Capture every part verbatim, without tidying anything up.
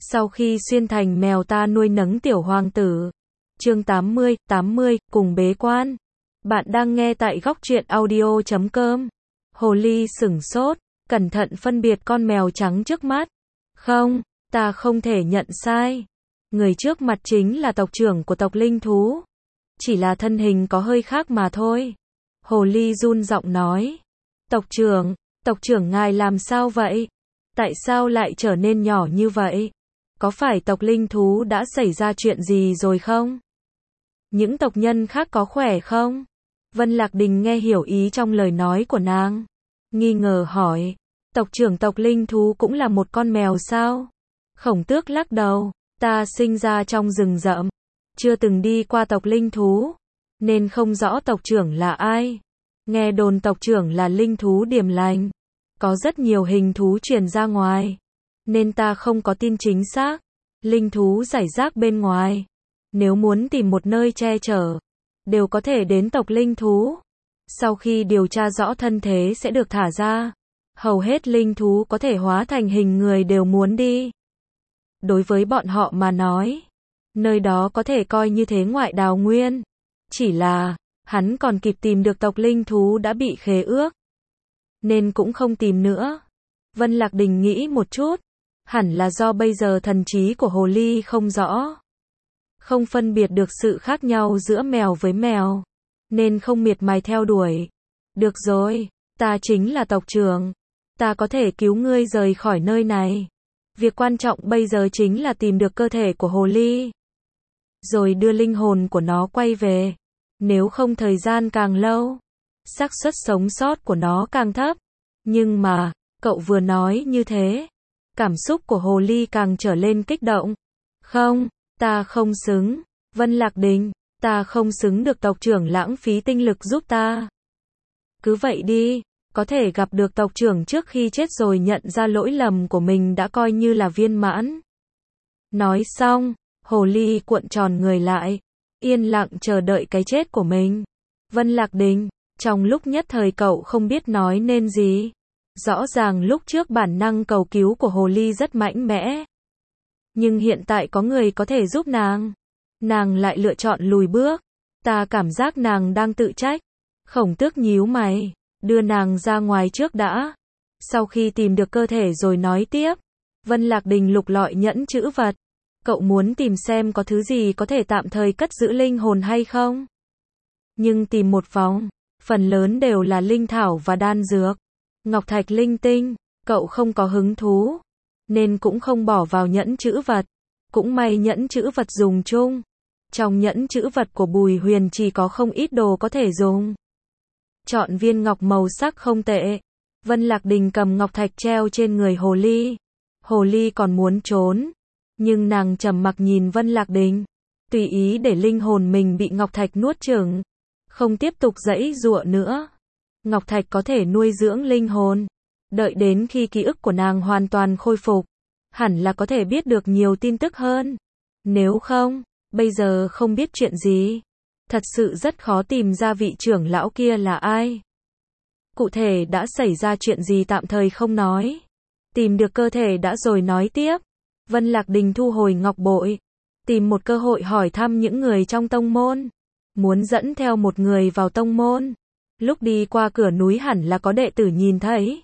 Sau khi xuyên thành mèo ta nuôi nấng tiểu hoàng tử. Chương tám mươi, tám mươi, cùng bế quan. Bạn đang nghe tại góc truyện audio chấm com. Hồ ly sửng sốt, cẩn thận phân biệt con mèo trắng trước mắt. Không, ta không thể nhận sai. Người trước mặt chính là tộc trưởng của tộc linh thú. Chỉ là thân hình có hơi khác mà thôi. Hồ ly run giọng nói. Tộc trưởng, tộc trưởng ngài làm sao vậy? Tại sao lại trở nên nhỏ như vậy? Có phải tộc linh thú đã xảy ra chuyện gì rồi không? Những tộc nhân khác có khỏe không? Vân Lạc Đình nghe hiểu ý trong lời nói của nàng. Nghi ngờ hỏi. Tộc trưởng tộc linh thú cũng là một con mèo sao? Khổng Tước lắc đầu. Ta sinh ra trong rừng rậm. Chưa từng đi qua tộc linh thú. Nên không rõ tộc trưởng là ai. Nghe đồn tộc trưởng là linh thú điềm lành. Có rất nhiều hình thú truyền ra ngoài. Nên ta không có tin chính xác. Linh thú rải rác bên ngoài. Nếu muốn tìm một nơi che chở, đều có thể đến tộc linh thú. Sau khi điều tra rõ thân thế sẽ được thả ra. Hầu hết linh thú có thể hóa thành hình người đều muốn đi. Đối với bọn họ mà nói, nơi đó có thể coi như thế ngoại đào nguyên. Chỉ là, hắn còn kịp tìm được tộc linh thú đã bị khế ước. Nên cũng không tìm nữa. Vân Lạc Đình nghĩ một chút. Hẳn là do bây giờ thần trí của hồ ly không rõ. Không phân biệt được sự khác nhau giữa mèo với mèo. Nên không miệt mài theo đuổi. Được rồi, ta chính là tộc trưởng. Ta có thể cứu ngươi rời khỏi nơi này. Việc quan trọng bây giờ chính là tìm được cơ thể của hồ ly. Rồi đưa linh hồn của nó quay về. Nếu không thời gian càng lâu, xác suất sống sót của nó càng thấp. Nhưng mà, cậu vừa nói như thế. Cảm xúc của hồ ly càng trở lên kích động. Không, ta không xứng. Vân Lạc Đình, ta không xứng được tộc trưởng lãng phí tinh lực giúp ta. Cứ vậy đi, có thể gặp được tộc trưởng trước khi chết rồi nhận ra lỗi lầm của mình đã coi như là viên mãn. Nói xong, hồ ly cuộn tròn người lại, yên lặng chờ đợi cái chết của mình. Vân Lạc Đình, trong lúc nhất thời cậu không biết nói nên gì. Rõ ràng lúc trước bản năng cầu cứu của hồ ly rất mạnh mẽ. Nhưng hiện tại có người có thể giúp nàng. Nàng lại lựa chọn lùi bước. Ta cảm giác nàng đang tự trách. Khổng Tước nhíu mày. Đưa nàng ra ngoài trước đã. Sau khi tìm được cơ thể rồi nói tiếp. Vân Lạc Đình lục lọi nhẫn chữ vật. Cậu muốn tìm xem có thứ gì có thể tạm thời cất giữ linh hồn hay không? Nhưng tìm một vòng, phần lớn đều là linh thảo và đan dược. Ngọc thạch linh tinh, cậu không có hứng thú, nên cũng không bỏ vào nhẫn chữ vật. Cũng may nhẫn chữ vật dùng chung. Trong nhẫn chữ vật của Bùi Huyền chỉ có không ít đồ có thể dùng. Chọn viên ngọc màu sắc không tệ. Vân Lạc Đình cầm ngọc thạch treo trên người hồ ly. Hồ ly còn muốn trốn, nhưng nàng trầm mặc nhìn Vân Lạc Đình, tùy ý để linh hồn mình bị ngọc thạch nuốt chửng, không tiếp tục giãy giụa nữa. Ngọc thạch có thể nuôi dưỡng linh hồn. Đợi đến khi ký ức của nàng hoàn toàn khôi phục, hẳn là có thể biết được nhiều tin tức hơn. Nếu không, bây giờ không biết chuyện gì. Thật sự rất khó tìm ra vị trưởng lão kia là ai. Cụ thể đã xảy ra chuyện gì tạm thời không nói. Tìm được cơ thể đã rồi nói tiếp. Vân Lạc Đình thu hồi ngọc bội. Tìm một cơ hội hỏi thăm những người trong tông môn. Muốn dẫn theo một người vào tông môn. Lúc đi qua cửa núi hẳn là có đệ tử nhìn thấy.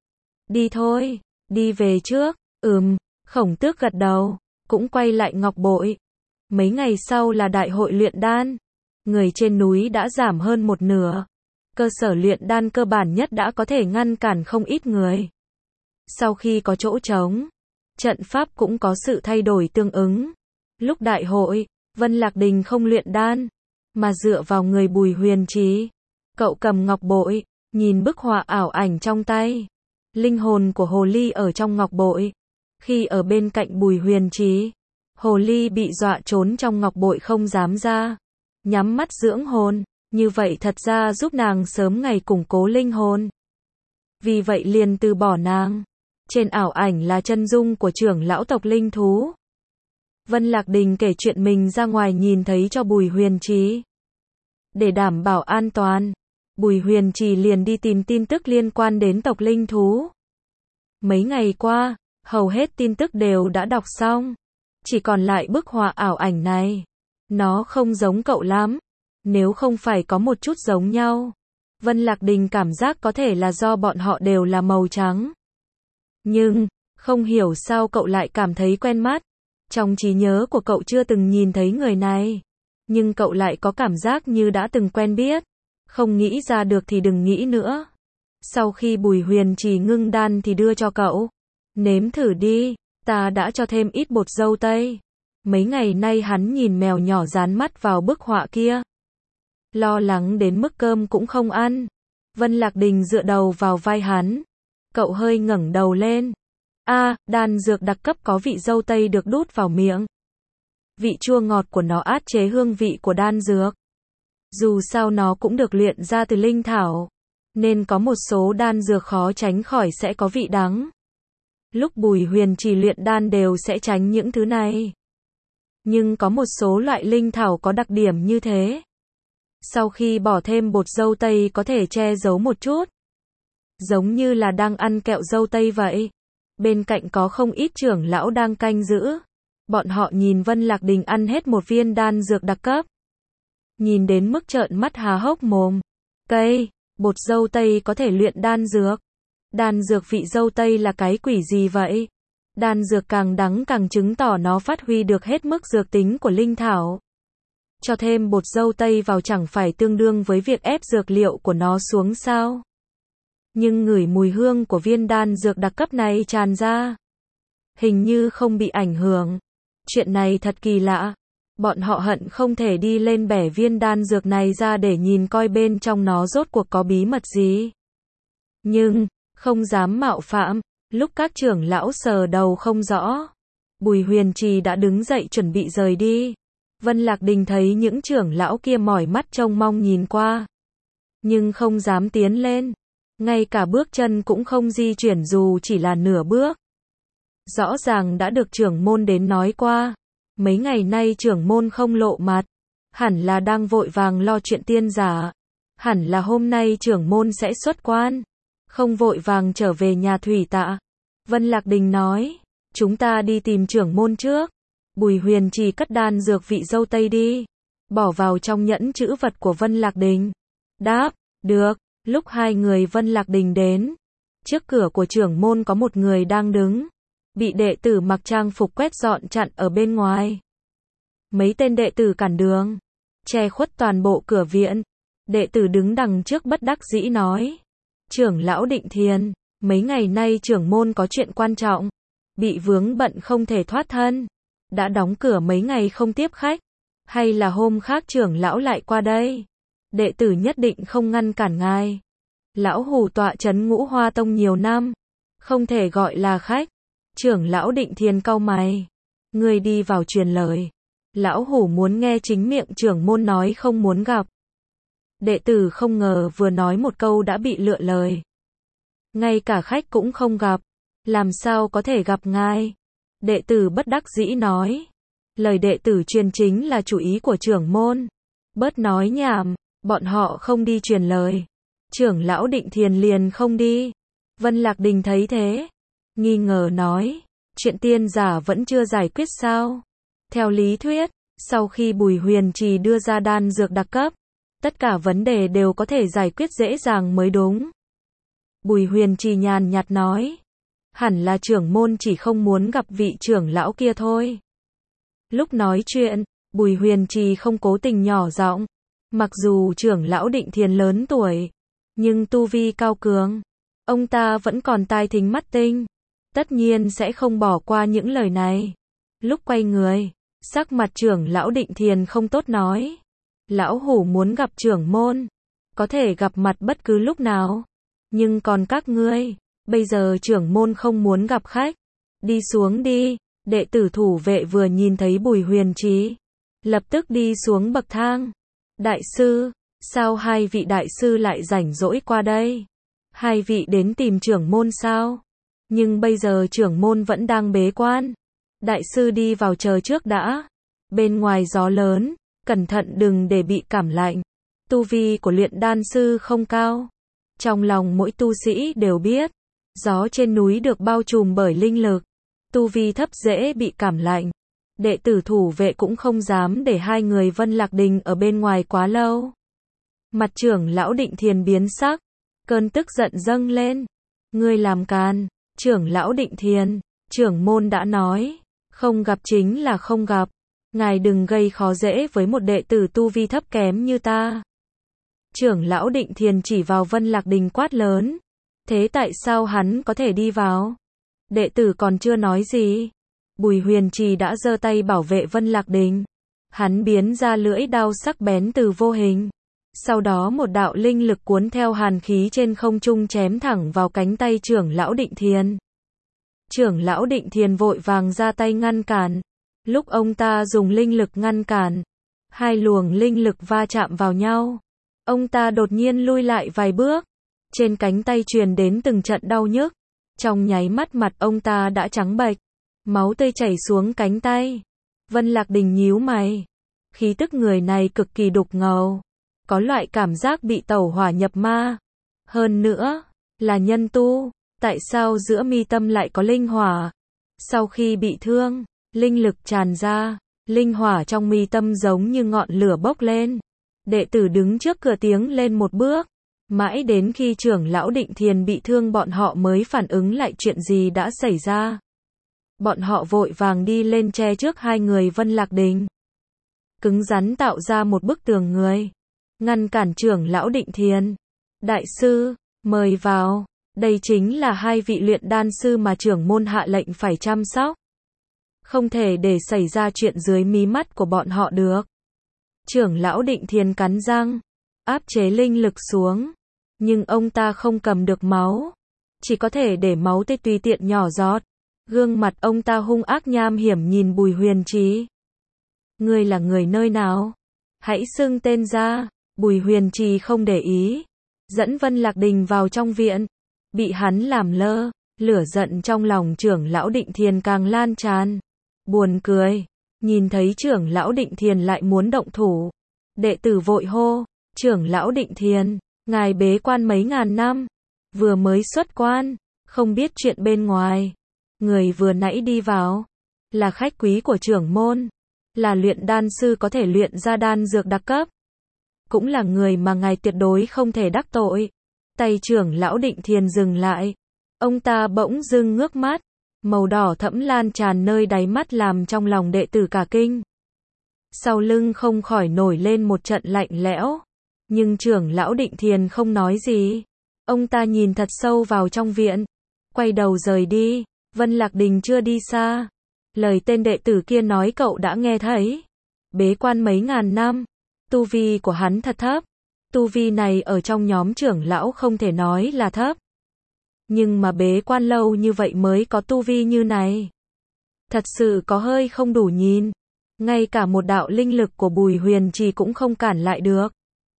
Đi thôi, đi về trước. Ừm, Khổng Tước gật đầu, cũng quay lại ngọc bội. Mấy ngày sau là đại hội luyện đan. Người trên núi đã giảm hơn một nửa. Cơ sở luyện đan cơ bản nhất đã có thể ngăn cản không ít người. Sau khi có chỗ trống, trận pháp cũng có sự thay đổi tương ứng. Lúc đại hội, Vân Lạc Đình không luyện đan, mà dựa vào người Bùi Huyền Trí. Cậu cầm ngọc bội, nhìn bức họa ảo ảnh trong tay. Linh hồn của hồ ly ở trong ngọc bội. Khi ở bên cạnh Bùi Huyền Trí, hồ ly bị dọa trốn trong ngọc bội không dám ra. Nhắm mắt dưỡng hồn, như vậy thật ra giúp nàng sớm ngày củng cố linh hồn. Vì vậy liền từ bỏ nàng. Trên ảo ảnh là chân dung của trưởng lão tộc linh thú. Vân Lạc Đình kể chuyện mình ra ngoài nhìn thấy cho Bùi Huyền Trí. Để đảm bảo an toàn, Bùi Huyền Trì liền đi tìm tin tức liên quan đến tộc linh thú. Mấy ngày qua, Hầu hết tin tức đều đã đọc xong. Chỉ còn lại bức họa ảo ảnh này. Nó không giống cậu lắm. Nếu không phải có một chút giống nhau. Vân Lạc Đình cảm giác có thể là do bọn họ đều là màu trắng. Nhưng, không hiểu sao cậu lại cảm thấy quen mắt. Trong trí nhớ của cậu chưa từng nhìn thấy người này. Nhưng cậu lại có cảm giác như đã từng quen biết. Không nghĩ ra được thì đừng nghĩ nữa. Sau khi Bùi Huyền Trì ngưng đan thì đưa cho cậu. Nếm thử đi, ta đã cho thêm ít bột dâu tây. Mấy ngày nay hắn nhìn mèo nhỏ dán mắt vào bức họa kia. Lo lắng đến mức cơm cũng không ăn. Vân Lạc Đình dựa đầu vào vai hắn. Cậu hơi ngẩng đầu lên. A, à, đan dược đặc cấp có vị dâu tây được đút vào miệng. Vị chua ngọt của nó át chế hương vị của đan dược. Dù sao nó cũng được luyện ra từ linh thảo. Nên có một số đan dược khó tránh khỏi sẽ có vị đắng. Lúc Bùi Huyền Trì luyện đan đều sẽ tránh những thứ này. Nhưng có một số loại linh thảo có đặc điểm như thế. Sau khi bỏ thêm bột dâu tây có thể che giấu một chút. Giống như là đang ăn kẹo dâu tây vậy. Bên cạnh có không ít trưởng lão đang canh giữ. Bọn họ nhìn Vân Lạc Đình ăn hết một viên đan dược đặc cấp. Nhìn đến mức trợn mắt há hốc mồm. Cây, bột dâu tây có thể luyện đan dược. Đan dược vị dâu tây là cái quỷ gì vậy? Đan dược càng đắng càng chứng tỏ nó phát huy được hết mức dược tính của linh thảo. Cho thêm bột dâu tây vào chẳng phải tương đương với việc ép dược liệu của nó xuống sao? Nhưng ngửi mùi hương của viên đan dược đặc cấp này tràn ra. Hình như không bị ảnh hưởng. Chuyện này thật kỳ lạ. Bọn họ hận không thể đi lên bẻ viên đan dược này ra để nhìn coi bên trong nó rốt cuộc có bí mật gì. Nhưng, không dám mạo phạm. Lúc các trưởng lão sờ đầu không rõ. Bùi Huyền Trì đã đứng dậy chuẩn bị rời đi. Vân Lạc Đình thấy những trưởng lão kia mỏi mắt trông mong nhìn qua. Nhưng không dám tiến lên. Ngay cả bước chân cũng không di chuyển dù chỉ là nửa bước. Rõ ràng đã được trưởng môn đến nói qua. Mấy ngày nay trưởng môn không lộ mặt. Hẳn là đang vội vàng lo chuyện tiên giả. Hẳn là hôm nay trưởng môn sẽ xuất quan. Không vội vàng trở về nhà Thủy Tạ. Vân Lạc Đình nói. Chúng ta đi tìm trưởng môn trước. Bùi Huyền Trì cất đan dược vị dâu tây đi. Bỏ vào trong nhẫn trữ vật của Vân Lạc Đình. Đáp, được. Lúc hai người Vân Lạc Đình đến. Trước cửa của trưởng môn có một người đang đứng. Bị đệ tử mặc trang phục quét dọn chặn ở bên ngoài. Mấy tên đệ tử cản đường. Che khuất toàn bộ cửa viện. Đệ tử đứng đằng trước bất đắc dĩ nói. Trưởng lão Định Thiền. Mấy ngày nay trưởng môn có chuyện quan trọng. Bị vướng bận không thể thoát thân. Đã đóng cửa mấy ngày không tiếp khách. Hay là hôm khác trưởng lão lại qua đây. Đệ tử nhất định không ngăn cản ngài. Lão hủ tọa trấn Ngũ Hoa Tông nhiều năm. Không thể gọi là khách. Trưởng lão Định Thiền cau mày. Người đi vào truyền lời. Lão hủ muốn nghe chính miệng trưởng môn nói không muốn gặp. Đệ tử không ngờ vừa nói một câu đã bị lựa lời. Ngay cả khách cũng không gặp. Làm sao có thể gặp ngài? Đệ tử bất đắc dĩ nói. Lời đệ tử truyền chính là chủ ý của trưởng môn. Bớt nói nhảm, bọn họ không đi truyền lời. Trưởng lão Định Thiền liền không đi. Vân Lạc Đình thấy thế. Nghi ngờ nói. Chuyện tiên giả vẫn chưa giải quyết sao? Theo lý thuyết, sau khi Bùi Huyền Trì đưa ra đan dược đặc cấp, tất cả vấn đề đều có thể giải quyết dễ dàng mới đúng. Bùi Huyền Trì nhàn nhạt nói. Hẳn là trưởng môn chỉ không muốn gặp vị trưởng lão kia thôi. Lúc nói chuyện, Bùi Huyền Trì không cố tình nhỏ giọng. Mặc dù trưởng lão Định Thiền lớn tuổi, nhưng tu vi cao cường. Ông ta vẫn còn tai thính mắt tinh. Tất nhiên sẽ không bỏ qua những lời này. Lúc quay người, sắc mặt trưởng lão Định Thiền không tốt nói. Lão hủ muốn gặp trưởng môn. Có thể gặp mặt bất cứ lúc nào. Nhưng còn các ngươi, bây giờ trưởng môn không muốn gặp khách. Đi xuống đi. Đệ tử thủ vệ vừa nhìn thấy Bùi Huyền Trì, lập tức đi xuống bậc thang. Đại sư, sao hai vị đại sư lại rảnh rỗi qua đây? Hai vị đến tìm trưởng môn sao? Nhưng bây giờ trưởng môn vẫn đang bế quan. Đại sư đi vào chờ trước đã. Bên ngoài gió lớn, cẩn thận đừng để bị cảm lạnh. Tu vi của luyện đan sư không cao. Trong lòng mỗi tu sĩ đều biết, gió trên núi được bao trùm bởi linh lực. tu vi thấp dễ bị cảm lạnh. Đệ tử thủ vệ cũng không dám để hai người Vân Lạc Đình ở bên ngoài quá lâu. Mặt trưởng lão Định Thiền biến sắc, cơn tức giận dâng lên. Ngươi làm càn, trưởng lão Định Thiền, trưởng môn đã nói, không gặp chính là không gặp. Ngài đừng gây khó dễ với một đệ tử tu vi thấp kém như ta. Trưởng lão Định Thiền chỉ vào Vân Lạc Đình quát lớn. Thế tại sao hắn có thể đi vào? Đệ tử còn chưa nói gì. Bùi Huyền Trì đã giơ tay bảo vệ Vân Lạc Đình. Hắn biến ra lưỡi đao sắc bén từ vô hình. Sau đó một đạo linh lực cuốn theo hàn khí trên không trung chém thẳng vào cánh tay trưởng lão Định Thiền. Trưởng lão Định Thiền vội vàng ra tay ngăn cản. Lúc ông ta dùng linh lực ngăn cản, hai luồng linh lực va chạm vào nhau. Ông ta đột nhiên lui lại vài bước. Trên cánh tay truyền đến từng trận đau nhức. Trong nháy mắt mặt ông ta đã trắng bệch. Máu tươi chảy xuống cánh tay. Vân Lạc Đình nhíu mày. Khí tức người này cực kỳ đục ngầu. Có loại cảm giác bị tẩu hỏa nhập ma. Hơn nữa, là nhân tu. Tại sao giữa mi tâm lại có linh hỏa? Sau khi bị thương, linh lực tràn ra. Linh hỏa trong mi tâm giống như ngọn lửa bốc lên. Đệ tử đứng trước cửa tiến lên một bước. Mãi đến khi trưởng lão Định Thiền bị thương bọn họ mới phản ứng lại chuyện gì đã xảy ra. Bọn họ vội vàng đi lên che trước hai người Vân Lạc Đình. Cứng rắn tạo ra một bức tường người. Ngăn cản trưởng lão Định Thiền. Đại sư, mời vào. Đây chính là hai vị luyện đan sư mà trưởng môn hạ lệnh phải chăm sóc. Không thể để xảy ra chuyện dưới mí mắt của bọn họ được. Trưởng lão Định Thiền cắn răng, áp chế linh lực xuống. Nhưng ông ta không cầm được máu. Chỉ có thể để máu tươi tùy tiện nhỏ giọt. Gương mặt ông ta hung ác nham hiểm nhìn Bùi Huyền Trì. Ngươi là người nơi nào? Hãy xưng tên ra. Bùi Huyền Trì không để ý. Dẫn Vân Lạc Đình vào trong viện. Bị hắn làm lơ. Lửa giận trong lòng trưởng lão Định Thiền càng lan tràn. Buồn cười. Nhìn thấy trưởng lão Định Thiền lại muốn động thủ. Đệ tử vội hô. Trưởng lão Định Thiền, ngài bế quan mấy ngàn năm. Vừa mới xuất quan. Không biết chuyện bên ngoài. Người vừa nãy đi vào. Là khách quý của trưởng môn. Là luyện đan sư có thể luyện ra đan dược đặc cấp. Cũng là người mà ngài tuyệt đối không thể đắc tội. Tay trưởng lão Định Thiền dừng lại. Ông ta bỗng dưng ngước mắt. Màu đỏ thẫm lan tràn nơi đáy mắt làm trong lòng đệ tử cả kinh. Sau lưng không khỏi nổi lên một trận lạnh lẽo. Nhưng trưởng lão Định Thiền không nói gì. Ông ta nhìn thật sâu vào trong viện. Quay đầu rời đi. Vân Lạc Đình chưa đi xa. Lời tên đệ tử kia nói cậu đã nghe thấy. Bế quan mấy ngàn năm. Tu vi của hắn thật thấp. Tu vi này ở trong nhóm trưởng lão không thể nói là thấp. Nhưng mà bế quan lâu như vậy mới có tu vi như này. Thật sự có hơi không đủ nhìn. Ngay cả một đạo linh lực của Bùi Huyền Trì cũng không cản lại được.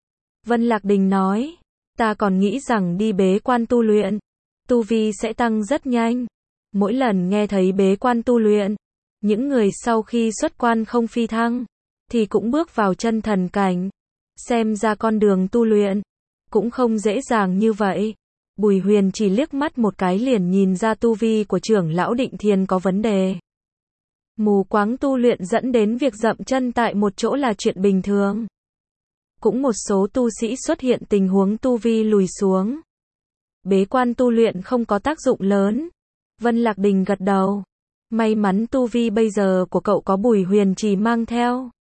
Vân Lạc Đình nói. Ta còn nghĩ rằng đi bế quan tu luyện. Tu vi sẽ tăng rất nhanh. Mỗi lần nghe thấy bế quan tu luyện. Những người sau khi xuất quan không phi thăng. Thì cũng bước vào chân thần cảnh. Xem ra con đường tu luyện. Cũng không dễ dàng như vậy. Bùi Huyền chỉ liếc mắt một cái liền nhìn ra tu vi của trưởng lão Định Thiền có vấn đề. Mù quáng tu luyện dẫn đến việc dậm chân tại một chỗ là chuyện bình thường. Cũng một số tu sĩ xuất hiện tình huống tu vi lùi xuống. Bế quan tu luyện không có tác dụng lớn. Vân Lạc Đình gật đầu. May mắn tu vi bây giờ của cậu có Bùi Huyền Trì mang theo.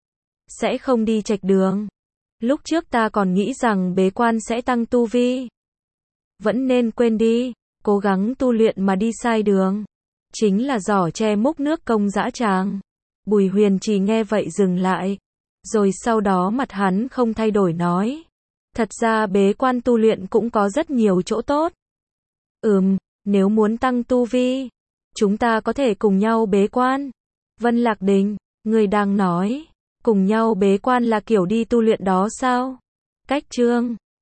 Sẽ không đi chệch đường. Lúc trước ta còn nghĩ rằng bế quan sẽ tăng tu vi. Vẫn nên quên đi. Cố gắng tu luyện mà đi sai đường. Chính là giỏ tre múc nước công dã tràng. Bùi Huyền Trì nghe vậy dừng lại. Rồi sau đó mặt hắn không thay đổi nói. Thật ra bế quan tu luyện cũng có rất nhiều chỗ tốt. Ừm, nếu muốn tăng tu vi, chúng ta có thể cùng nhau bế quan. Vân Lạc Đình, người đang nói, cùng nhau bế quan là kiểu đi tu luyện đó sao? Cách chương